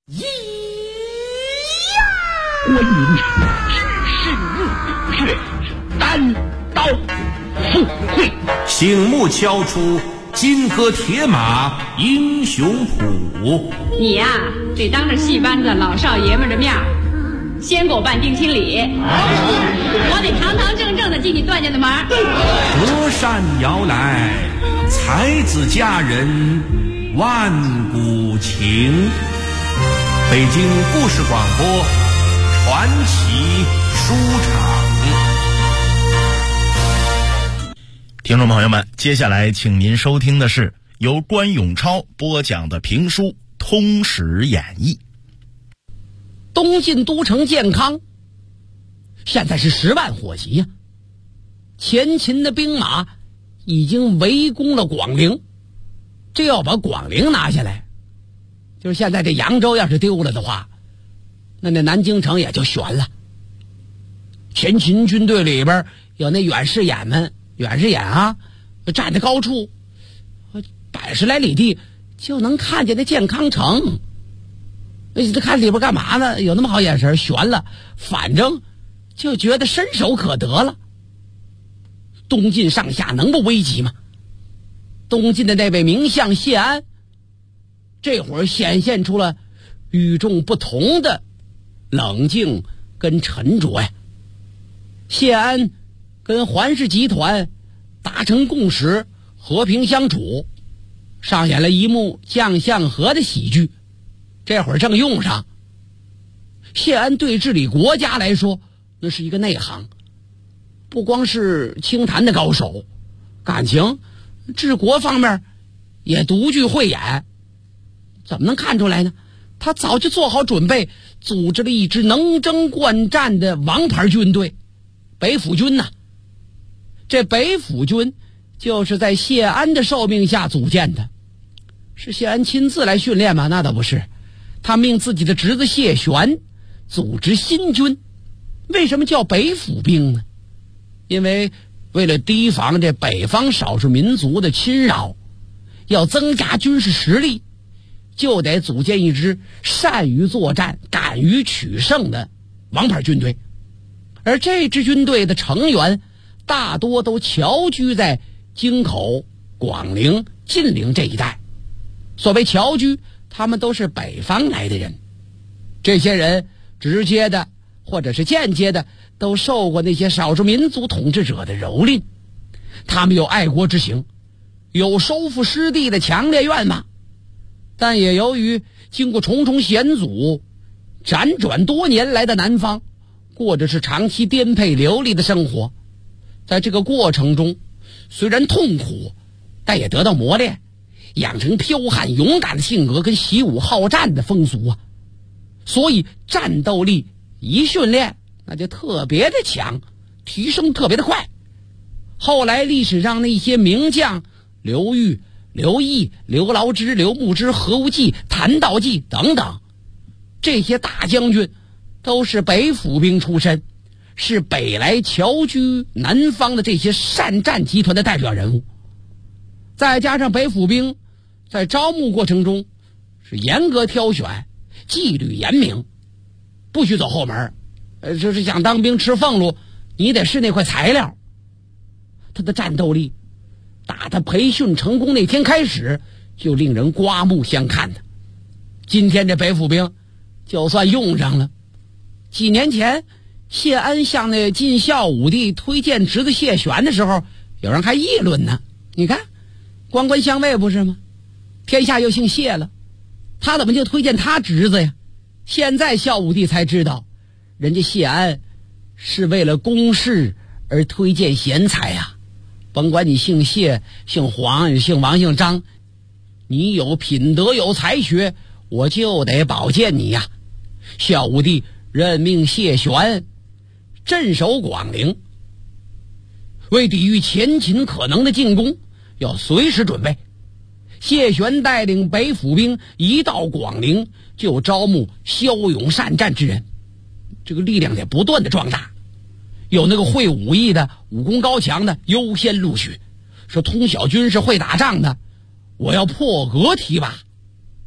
咿呀！观音只是日月，单刀赴会， 醒目敲出金戈铁马英雄谱。 你呀，得当着戏班子老少爷们的面先给我办定亲礼，我得堂堂正正的进你段家的门。 隔山遥来，才子佳人万古情。北京故事广播传奇书场。 听众朋友们，接下来请您收听的是由关永超播讲的评书《通史演义》。 东晋都城建康现在是10万火急呀，前秦的兵马已经围攻了广陵，这要把广陵拿下来，就是现在这扬州要是丢了的话，那南京城也就悬了。前秦军队里边有那远视眼啊，站在高处100来里地就能看见那建康城。他看里边干嘛呢？有那么好眼神，悬了，反正就觉得伸手可得了。东晋上下能不危急吗？东晋的那位名相谢安这会儿显现出了与众不同的冷静跟沉着呀。谢安跟桓氏集团达成共识，和平相处，上演了一幕将相和的喜剧，这会儿正用上。谢安对治理国家来说那是一个内行，不光是清谈的高手，感情治国方面也独具慧眼。怎么能看出来呢？他早就做好准备，组织了一支能征惯战的王牌军队，北府军呐。这北府军就是在谢安的受命下组建的。是谢安亲自来训练吗？那倒不是，他命自己的侄子谢玄组织新军。为什么叫北府兵呢？因为为了提防这北方少数民族的侵扰，要增加军事实力，就得组建一支善于作战、敢于取胜的王牌军队。而这支军队的成员大多都侨居在京口、广陵、晋陵这一带。所谓侨居，他们都是北方来的人。这些人直接的或者是间接的都受过那些少数民族统治者的蹂躏，他们有爱国之情，有收复失地的强烈愿望，但也由于经过重重险阻，辗转多年来的南方过着是长期颠沛流离的生活。在这个过程中虽然痛苦，但也得到磨练，养成剽悍勇敢的性格跟习武好战的风俗啊。所以战斗力一训练那就特别的强，提升特别的快。后来历史上那些名将刘裕、刘毅、刘牢之、刘牧之、何无忌、谭道济等等，这些大将军都是北府兵出身，是北来侨居南方的这些善战集团的代表人物。再加上北府兵在招募过程中是严格挑选，纪律严明，不许走后门。就是想当兵吃俸禄，你得是那块材料。他的战斗力打他培训成功那天开始就令人刮目相看的。今天这北府兵就算用上了。几年前谢安向那晋孝武帝推荐侄子谢玄的时候，有人还议论呢，你看官官相卫不是吗？天下又姓谢了，他怎么就推荐他侄子呀？现在孝武帝才知道，人家谢安是为了公事而推荐贤才呀。甭管你姓谢、姓黄、姓王、姓张，你有品德有才学，我就得保荐你呀。孝武帝任命谢玄镇守广陵，为抵御前秦可能的进攻，要随时准备。谢玄带领北府兵一到广陵，就招募骁勇善战之人，这个力量得不断的壮大。有那个会武艺的、武功高强的优先录取，说通晓军事会打仗的我要破格提拔。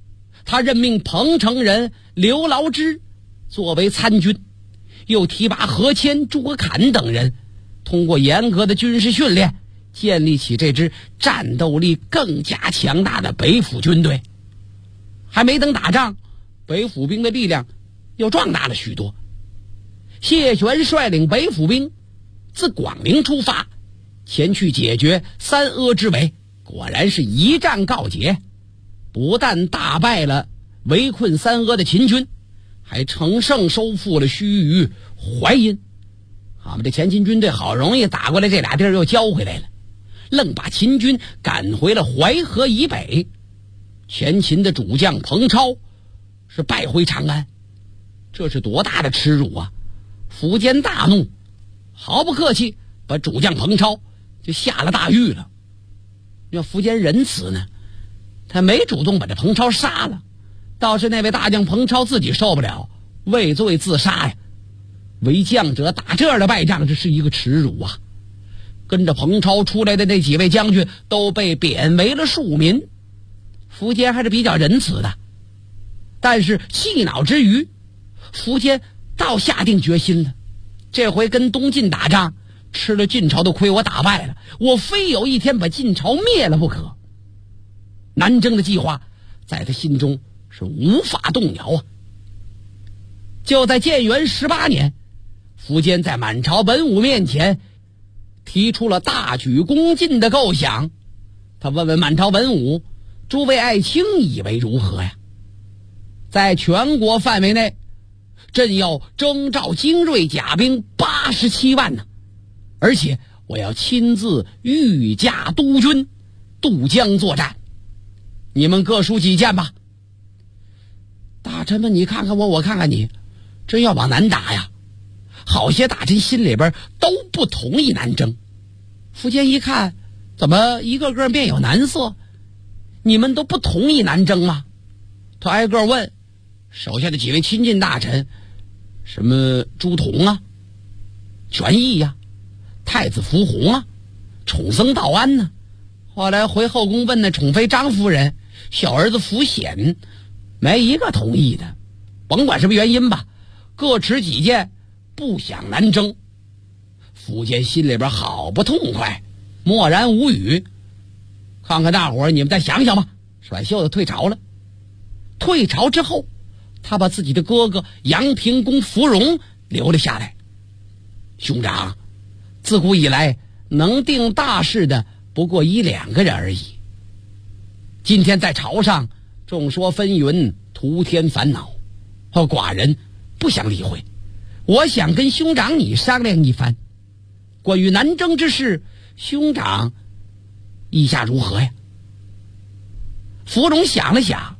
他任命彭城人刘牢之作为参军，又提拔何谦、朱侃等人，通过严格的军事训练，建立起这支战斗力更加强大的北府军队。还没等打仗，北府兵的力量又壮大了许多。谢玄率领北府兵自广陵出发，前去解决三阿之围，果然是一战告捷，不但大败了围困三阿的秦军，还乘胜收复了盱眙、淮阴。我们这前秦军队好容易打过来，这俩地儿又交回来了，愣把秦军赶回了淮河以北。前秦的主将彭超是败回长安，这是多大的耻辱啊！苻坚大怒，毫不客气把主将彭超就下了大狱了。要苻坚仁慈呢，他没主动把这彭超杀了，倒是那位大将彭超自己受不了，畏罪自杀呀。为将者打这样的败仗，这是一个耻辱啊！跟着彭超出来的那几位将军都被贬为了庶民。苻坚还是比较仁慈的，但是气恼之余，苻坚倒下定决心了，这回跟东晋打仗，吃了晋朝的亏，我打败了，我非有一天把晋朝灭了不可。南征的计划在他心中是无法动摇啊！就在建元18年，苻坚在满朝文武面前提出了大举攻晋的构想。他问问满朝文武，诸位爱卿以为如何呀？在全国范围内，朕要征召精锐甲兵87万呢，而且我要亲自御驾督军，渡江作战。你们各抒己见吧。大臣们，你看看我，我看看你，真要往南打呀！好些大臣心里边都不同意南征。苻坚一看，怎么一个个面有难色？你们都不同意南征吗？他挨个问手下的几位亲近大臣，什么朱仝啊、权益呀、太子苻弘啊、宠僧道安呢。后来回后宫问那宠妃张夫人、小儿子苻显，没一个同意的。甭管什么原因吧，各持己见，不想南征。苻坚心里边好不痛快，默然无语。看看大伙儿，你们再想想吧，甩袖子退朝了。退朝之后，他把自己的哥哥阳平公芙蓉留了下来。兄长，自古以来能定大事的不过1-2个人而已。今天在朝上众说纷纭，徒添烦恼，寡人不想理会。我想跟兄长你商量一番，关于南征之事，兄长意下如何呀？芙蓉想了想，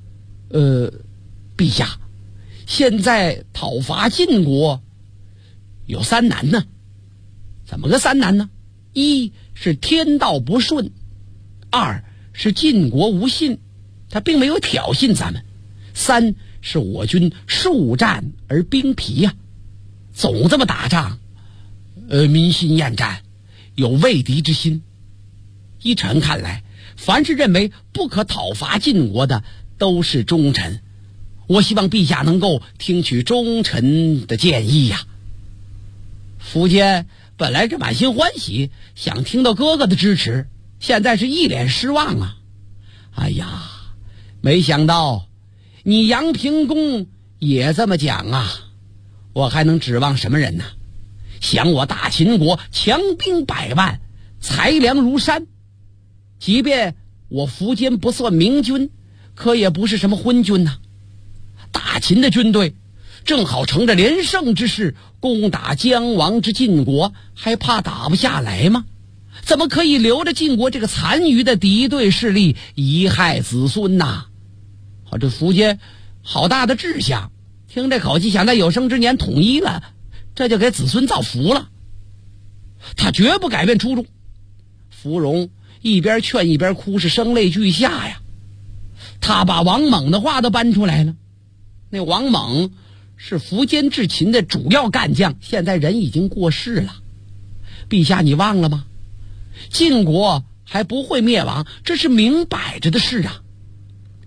陛下，现在讨伐晋国有3难呢。怎么个3难呢？一是天道不顺，二是晋国无信，他并没有挑衅咱们，三是我军数战而兵疲呀，总这么打仗，民心厌战，有畏敌之心。依臣看来，凡是认为不可讨伐晋国的，都是忠臣。我希望陛下能够听取忠臣的建议呀。苻坚本来是满心欢喜，想听到哥哥的支持，现在是一脸失望啊！哎呀，没想到你阳平公也这么讲啊！我还能指望什么人呢？想我大秦国强兵100万，财粮如山，即便我苻坚不算明君，可也不是什么昏君呐。大秦的军队正好乘着连胜之势攻打将亡之晋国，还怕打不下来吗？怎么可以留着晋国这个残余的敌对势力贻害子孙呐？这苻坚好大的志向，听这口气想在有生之年统一了，这就给子孙造福了。他绝不改变初衷。芙蓉一边劝一边哭，是声泪俱下呀。他把王猛的话都搬出来了。那王猛是苻坚治秦的主要干将，现在人已经过世了。陛下你忘了吗？晋国还不会灭亡，这是明摆着的事啊。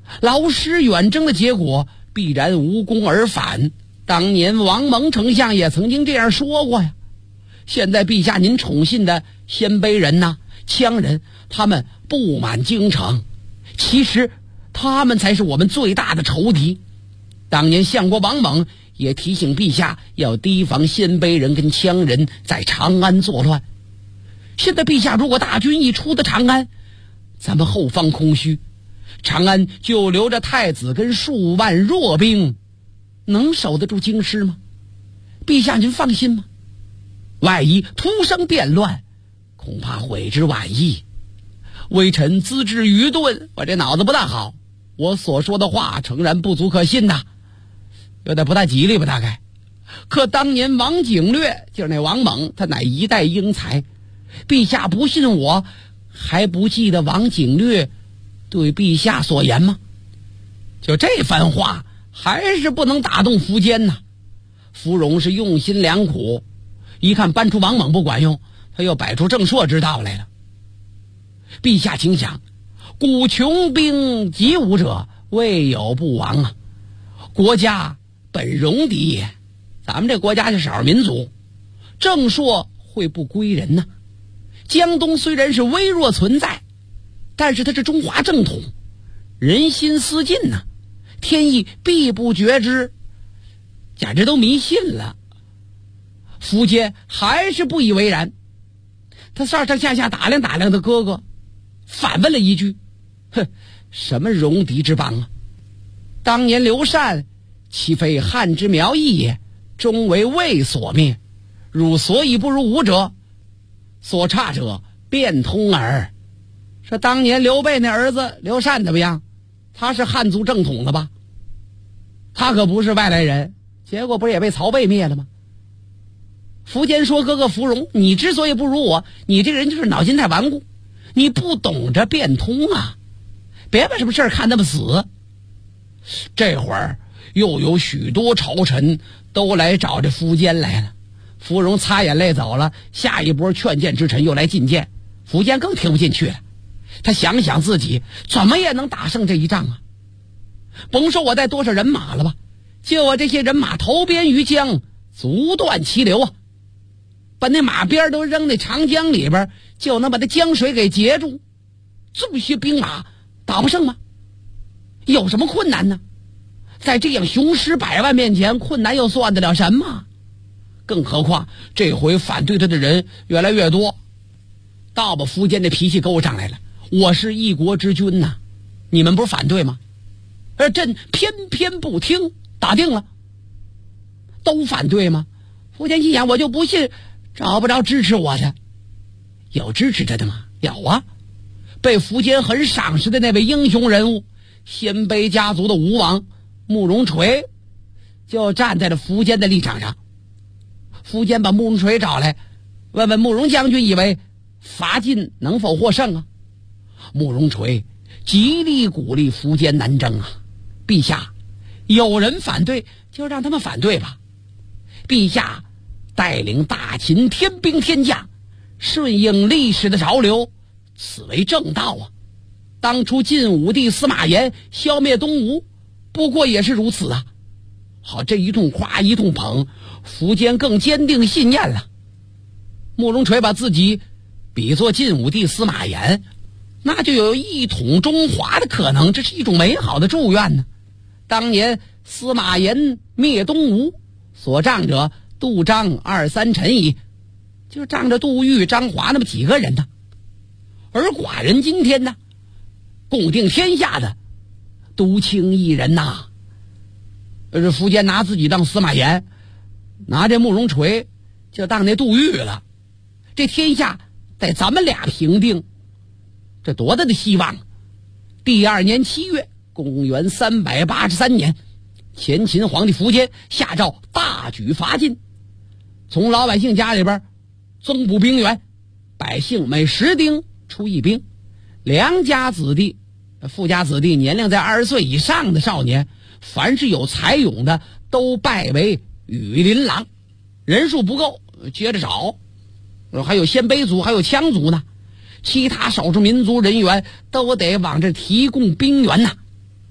劳师远征的结果必然无功而返。当年王蒙丞相也曾经这样说过呀。现在陛下您宠信的鲜卑人呐、羌人，他们布满京城，其实他们才是我们最大的仇敌。当年相国王猛也提醒陛下要提防鲜卑人跟羌人在长安作乱。现在陛下如果大军一出的长安，咱们后方空虚，长安就留着太子跟数万弱兵，能守得住京师吗？陛下您放心吗？万一突生变乱，恐怕悔之晚矣。微臣资质愚钝，我这脑子不大好，我所说的话诚然不足可信呐，有点不大吉利吧大概。可当年王景略就是那王猛，他乃一代英才，陛下不信我，还不记得王景略对陛下所言吗？就这番话还是不能打动苻坚呐。芙蓉是用心良苦，一看搬出王猛不管用，他又摆出郑硕之道来了。陛下请想，古穷兵极武者，未有不亡啊。国家本戎狄也，咱们这国家是少数民族，郑硕会不归人呢？江东虽然是微弱存在，但是它是中华正统，人心思近呐，天意必不绝之，简直都迷信了。苻坚还是不以为然，他上上下下打量打量他哥哥，反问了一句：哼，什么戎狄之邦啊？当年刘禅岂非汉之苗裔也，终为魏所灭，汝所以不如吾者，所差者变通耳。说当年刘备那儿子刘禅怎么样？他是汉族正统的吧？他可不是外来人，结果不是也被曹魏灭了吗？苻坚说：哥哥芙蓉，你之所以不如我，你这个人就是脑筋太顽固，你不懂着变通啊，别把什么事儿看那么死。这会儿又有许多朝臣都来找这苻坚来了，芙蓉擦眼泪走了，下一波劝谏之臣又来进谏，苻坚更听不进去了。他想想自己怎么也能打胜这一仗啊，甭说我带多少人马了吧，就我这些人马投鞭于江，足断其流啊，把那马鞭都扔那长江里边，就能把那江水给截住。这么些兵马打不胜吗？有什么困难呢？在这样雄师百万面前，困难又算得了什么？更何况这回反对他的人越来越多，倒把苻坚的脾气勾上来了。我是一国之君呐，你们不是反对吗？而朕偏偏不听，打定了都反对吗？苻坚心想，我就不信找不着支持我的。有支持他的吗？有啊，被苻坚很赏识的那位英雄人物，鲜卑家族的吴王慕容垂，就站在了苻坚的立场上。苻坚把慕容垂找来，问问慕容将军以为伐晋能否获胜啊？慕容垂极力鼓励苻坚南征啊。陛下，有人反对就让他们反对吧，陛下带领大秦天兵天将，顺应历史的潮流，此为正道啊。当初晋武帝司马炎消灭东吴，不过也是如此啊。好，这一通夸一通捧，苻坚更坚定信念了。慕容垂把自己比作晋武帝司马炎，那就有一统中华的可能，这是一种美好的祝愿呢。当年司马炎灭东吴，所仗者杜张二三臣矣，就仗着杜预张华那么几个人呢。而寡人今天呢，共定天下的都卿一人呐。这苻坚拿自己当司马炎，拿这慕容垂就当那杜预了，这天下在咱们俩平定，这多大的希望。第二年7月，公元383年，前秦皇帝苻坚下诏大举伐晋，从老百姓家里边增补兵员，百姓每10丁出1兵，良家子弟、富家子弟，年龄在20岁以上的少年，凡是有才勇的都拜为羽林郎。人数不够接着找，还有鲜卑族还有羌族呢，其他少数民族人员都得往这提供兵源呐。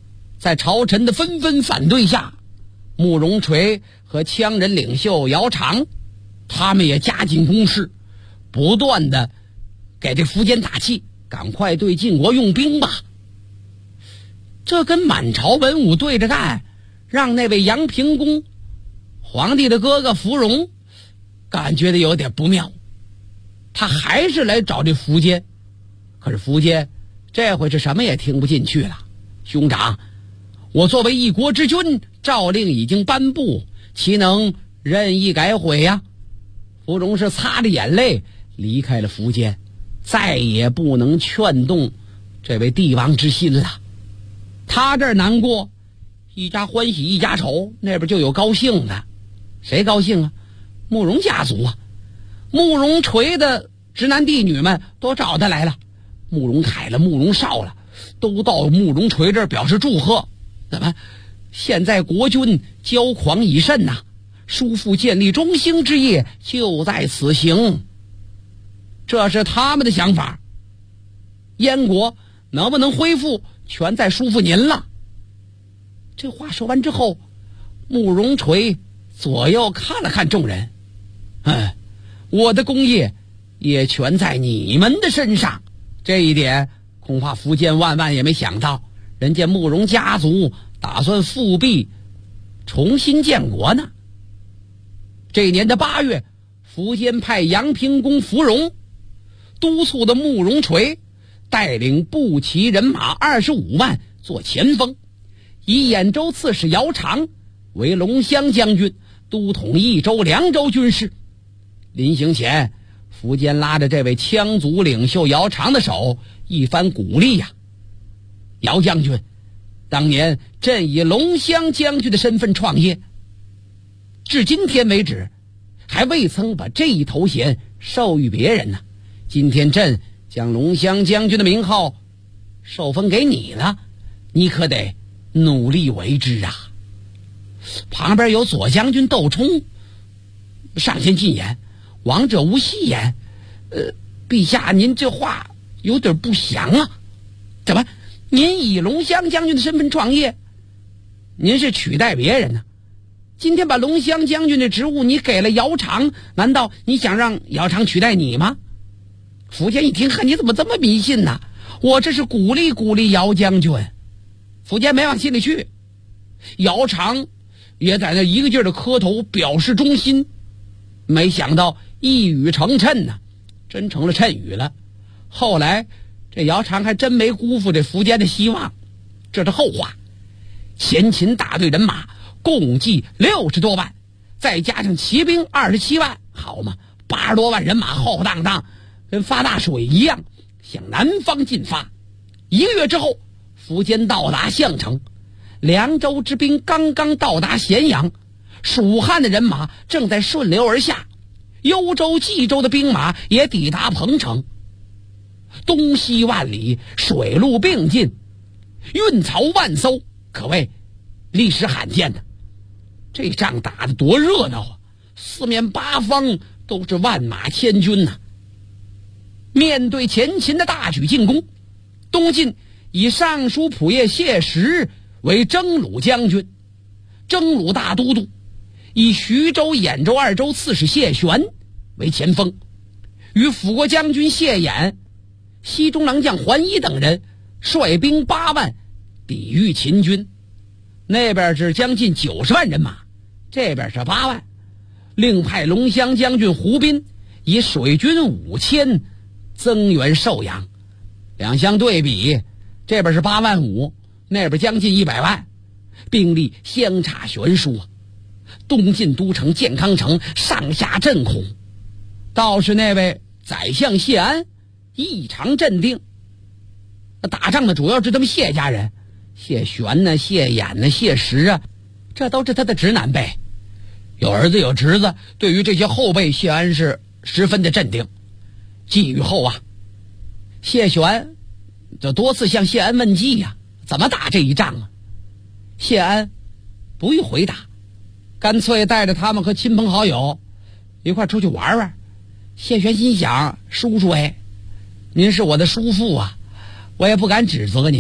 在朝臣的纷纷反对下，慕容垂和羌人领袖姚苌，他们也加紧攻势，不断的给这苻坚打气，赶快对晋国用兵吧。这跟满朝文武对着干，让那位阳平公皇帝的哥哥芙蓉感觉的有点不妙，他还是来找这苻坚。可是苻坚这回是什么也听不进去了。兄长，我作为一国之君，诏令已经颁布，岂能任意改悔呀？芙蓉是擦着眼泪离开了苻坚，再也不能劝动这位帝王之心了。他这儿难过，一家欢喜一家愁，那边就有高兴的。谁高兴啊？慕容家族啊。慕容垂的直男弟女们都找他来了，慕容凯了，慕容绍了，都到慕容垂这儿表示祝贺。怎么现在国君骄狂已甚呐，叔父建立中兴之业就在此行。这是他们的想法，燕国能不能恢复全在叔父您了。这话说完之后，慕容垂左右看了看众人，我的功业也全在你们的身上。这一点恐怕苻坚万万也没想到，人家慕容家族打算复辟重新建国呢。这年的8月，苻坚派阳平公芙蓉督促的慕容垂带领步骑人马25万做前锋，以兖州刺史姚苌为龙骧将军，督统益州、凉州军事。临行前，苻坚拉着这位羌族领袖姚苌的手，一番鼓励呀。姚将军，当年朕以龙骧将军的身份创业，至今天为止还未曾把这一头衔授予别人呢。今天朕将龙骧将军的名号授封给你了，你可得努力为之啊。旁边有左将军窦冲上前进言，王者无戏言。陛下您这话有点不详啊。怎么您以龙骧将军的身份创业，您是取代别人呢？今天把龙骧将军的职务你给了姚苌，难道你想让姚苌取代你吗？苻坚一听，你怎么这么迷信呢？我这是鼓励鼓励姚将军。苻坚没往心里去，姚苌也在那一个劲儿的磕头表示忠心。没想到一语成谶呢，真成了谶语了。后来这姚苌还真没辜负这苻坚的希望。这是后话。前秦大队人马共计60多万，再加上骑兵27万，好嘛，80多万人马浩浩荡荡，跟发大水一样向南方进发。1个月之后，苻坚到达项城，凉州之兵刚刚到达咸阳，蜀汉的人马正在顺流而下，幽州、冀州的兵马也抵达彭城。东西万里，水陆并进，运曹万艘，可谓历史罕见的。这仗打得多热闹啊，四面八方都是万马千军呐。面对前秦的大举进攻，东晋以尚书仆射谢石为征虏将军，征虏大都督，以徐州、兖州2州刺史谢玄为前锋，与辅国将军谢衍、西中郎将桓伊等人率兵8万抵御秦军。那边是将近90万人马，这边是8万。另派龙骧将军胡斌以水军5000增援寿阳。两相对比，这边是8万5，那边将近100万，兵力相差悬殊啊。东晋都城建康城上下震恐，倒是那位宰相谢安异常镇定。打仗的主要是他们谢家人，谢玄呢、谢衍呢、谢石啊，这都是他的侄男辈，有儿子有侄子。对于这些后辈，谢安是十分的镇定。季雨后啊，谢玄就多次向谢安问计呀，怎么打这一仗啊？谢安不予回答，干脆带着他们和亲朋好友一块出去玩玩。谢玄心想，叔叔您是我的叔父啊，我也不敢指责您，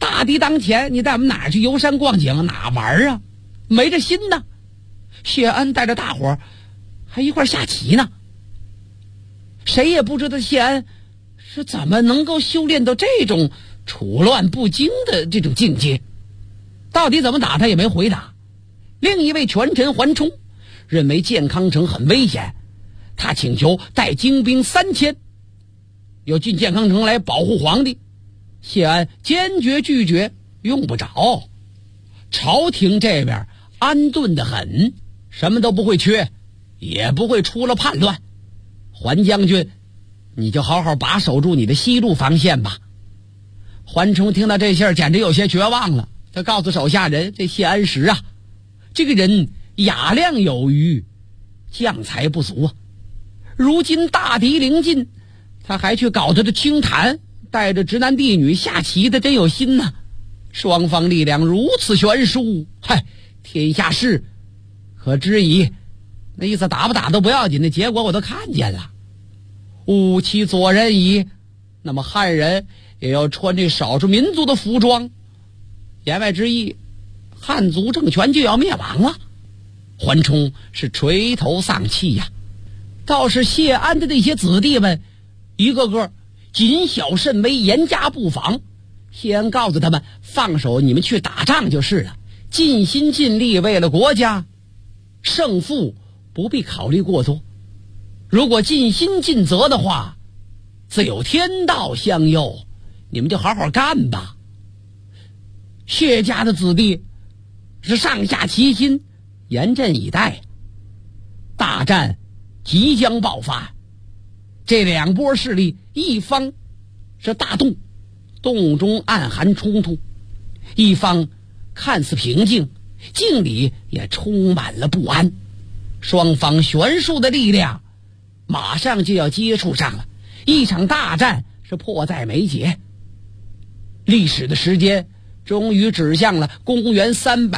大敌当前，你带我们哪儿去游山逛景，哪玩啊？没这心呢。谢安带着大伙儿还一块下棋呢。谁也不知道谢安是怎么能够修炼到这种处乱不惊的这种境界，到底怎么打他也没回答。另一位权臣桓冲认为建康城很危险，他请求带精兵3000要进建康城来保护皇帝。谢安坚决拒绝，用不着。朝廷这边安顿得很，什么都不会缺，也不会出了叛乱。桓将军，你就好好把守住你的西路防线吧。桓冲听到这信儿简直有些绝望了，他告诉手下人，这谢安石啊，这个人雅量有余，将才不足啊。如今大敌临近，他还去搞他的清谈，带着直男婢女下棋的，真有心呐。双方力量如此悬殊，天下事可知矣。那意思打不打都不要紧，的结果我都看见了。吾其左人矣，那么汉人也要穿这少数民族的服装，言外之意，汉族政权就要灭亡了。桓冲是垂头丧气呀。倒是谢安的那些子弟们，一个个谨小慎微，严加布防。谢安告诉他们，放手你们去打仗就是了，尽心尽力为了国家，胜负不必考虑过多。如果尽心尽责的话，自有天道相佑，你们就好好干吧。谢家的子弟是上下齐心，严阵以待。大战即将爆发，这两波势力，一方是大动，动中暗含冲突；一方看似平静，境里也充满了不安。双方悬殊的力量马上就要接触上了，一场大战是迫在眉睫。历史的时间终于指向了公元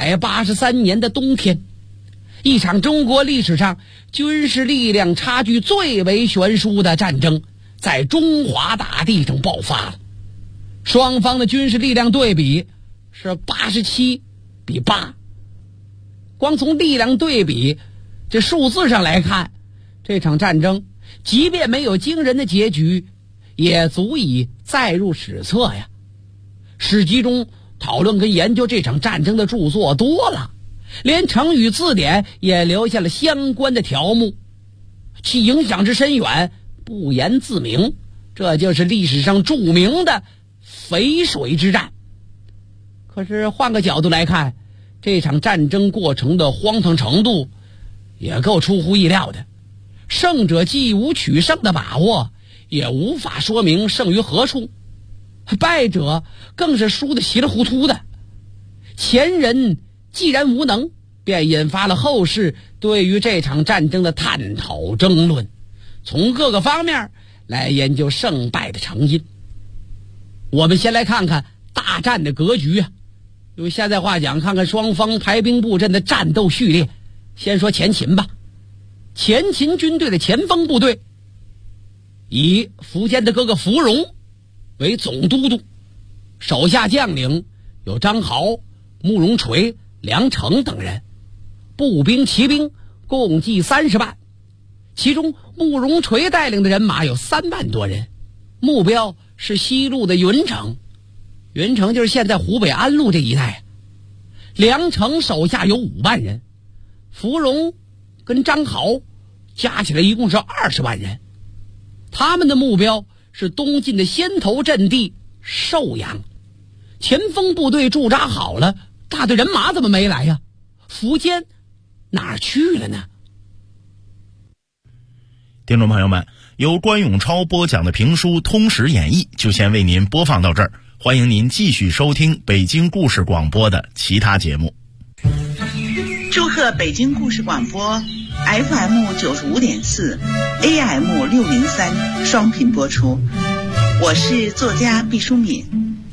383年的冬天，一场中国历史上军事力量差距最为悬殊的战争在中华大地上爆发了。双方的军事力量对比是87比8。光从力量对比这数字上来看，这场战争即便没有惊人的结局，也足以载入史册呀。史籍中讨论跟研究这场战争的著作多了，连成语字典也留下了相关的条目，其影响之深远不言自明。这就是历史上著名的淝水之战。可是换个角度来看，这场战争过程的荒唐程度也够出乎意料的。胜者既无取胜的把握，也无法说明胜于何处，败者更是输得稀里糊涂的。前人既然无能，便引发了后世对于这场战争的探讨争论，从各个方面来研究胜败的成因。我们先来看看大战的格局啊，用现在话讲，看看双方排兵布阵的战斗序列。先说前秦吧。前秦军队的前锋部队以苻坚的哥哥苻融为总都督，手下将领有张豪、慕容垂、梁成等人，步兵骑兵共计30万，其中慕容垂带领的人马有3万多人，目标是西路的云城。云城就是现在湖北安陆这一带。梁成手下有5万人，苻融跟张豪加起来一共是20万人。他们的目标是东晋的先头阵地寿阳。前锋部队驻扎好了，大队人马怎么没来呀？苻坚哪儿去了呢？ 听众朋友们，由关永超播讲的评书《通史演义》就先为您播放到这儿，欢迎您继续收听北京故事广播的其他节目。 祝贺北京故事广播 FM 95.4 AM 603双频播出。我是作家毕淑敏。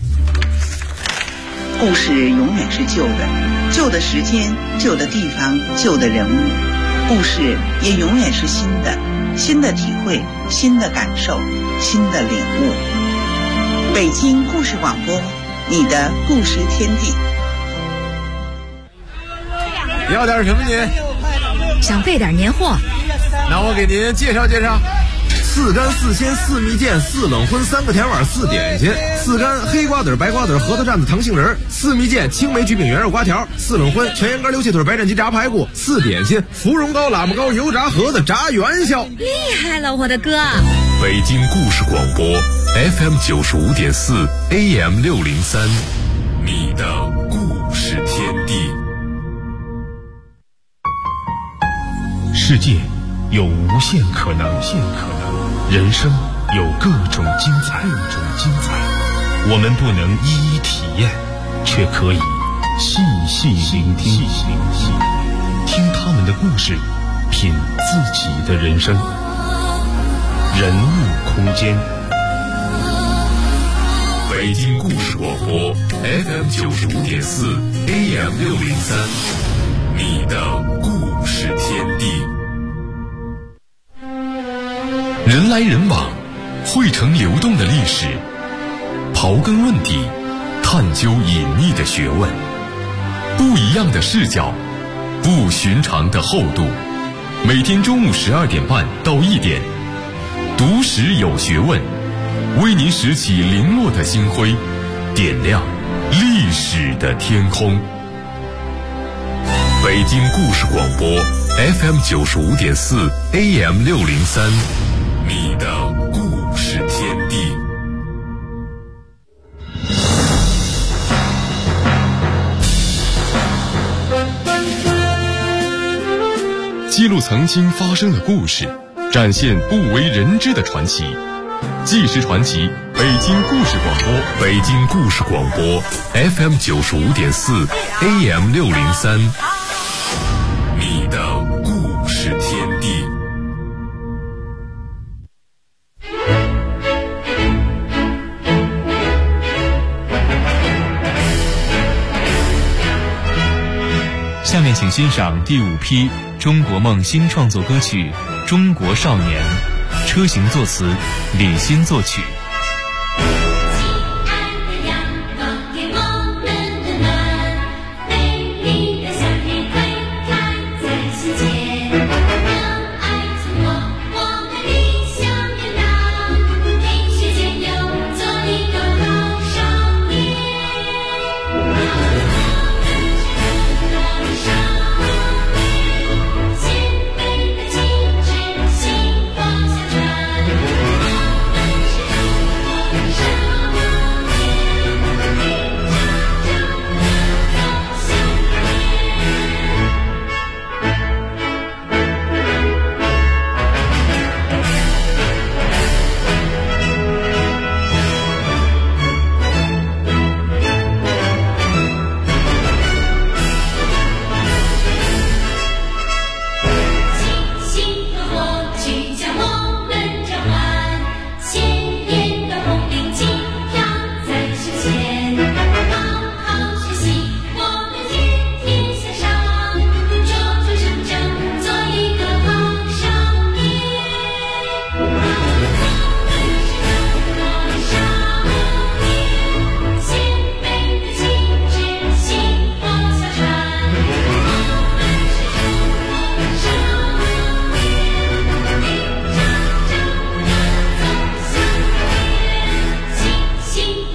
故事永远是旧的，旧的时间，旧的地方，旧的人物。故事也永远是新的，新的体会，新的感受，新的领悟。北京故事广播你的故事天地。 要点什么您？ 想备点年货。 那我给您介绍介绍。4干4鲜4蜜饯4冷荤3个甜碗4点心，4干黑瓜子白瓜子核桃蘸子糖杏仁，4蜜饯青梅焗饼圆肉瓜条，4冷荤全羊肝溜气腿白斩鸡炸排骨，4点心芙蓉糕喇嘛糕油炸盒子炸元宵。 厉害了，我的哥！ 北京故事广播 FM 95.4 AM 603，你的故事天地。 世界有无限可能，人生有各种精彩。我们不能一一体验，却可以细细聆听，听他们的故事，品自己的人生。人物空间， 北京故事广播 FM 95.4 AM 603，你的故事天地。 人来人往，汇成流动的历史，刨根问底，探究隐秘的学问，不一样的视角，不寻常的厚度。每天中午12点半到1点，读史有学问，为您拾起零落的星辉，点亮历史的天空。 北京故事广播 FM 95.4 AM 603，你的故事天地。 记录曾经发生的故事，展现不为人知的传奇。纪实传奇，北京故事广播， 北京故事广播 FM 95.4 AM 603，你的故事天地。 下面请欣赏第5批中国梦新创作歌曲《中国少年》，车行作词，李欣作曲。